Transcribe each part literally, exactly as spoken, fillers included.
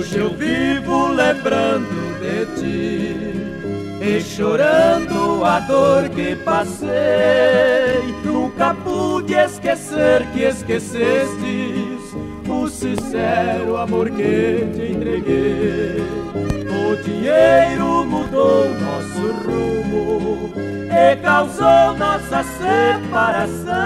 Hoje eu vivo lembrando de ti e chorando a dor que passei. Nunca pude esquecer que esquecestes o sincero amor que te entreguei. O dinheiro mudou nosso rumo e causou nossa separação.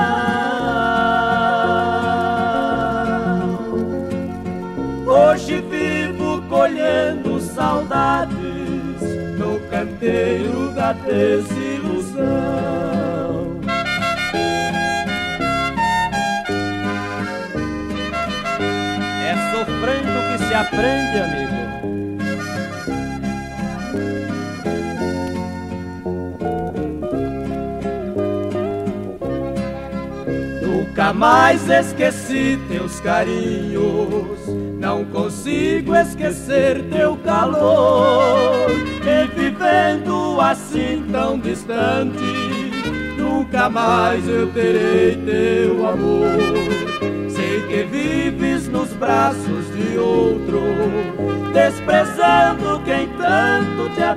Hoje vivo colhendo saudades no canteiro da desilusão. É sofrendo que se aprende, amigo. Nunca mais esqueci teus carinhos, não consigo esquecer teu calor. E vivendo assim tão distante, nunca mais eu terei teu amor. Sei que vives nos braços de outro, desprezando quem tanto te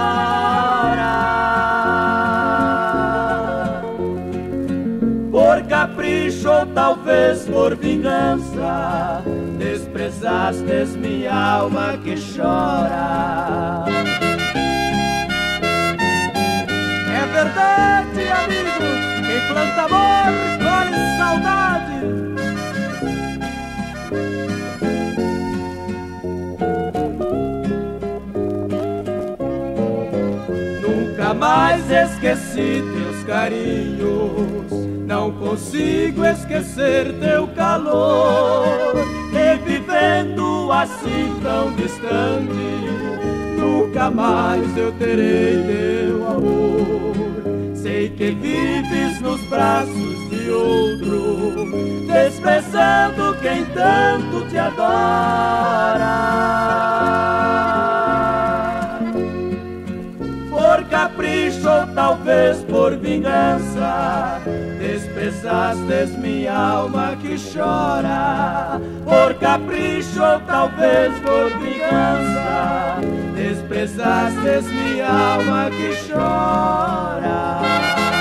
adora. Por capricho ou talvez por vingança, desprezastes minha alma que chora. É verdade, amigo, quem planta amor colhe saudade. Nunca mais esqueci teus carinhos, não consigo esquecer teu calor. E vivendo assim tão distante, nunca mais eu terei teu amor. Sei que vives nos braços de outro, desprezando quem tanto te adora. Por capricho ou talvez por vingança, desprezastes minha alma que chora. Por capricho ou talvez por vingança, desprezastes minha alma que chora.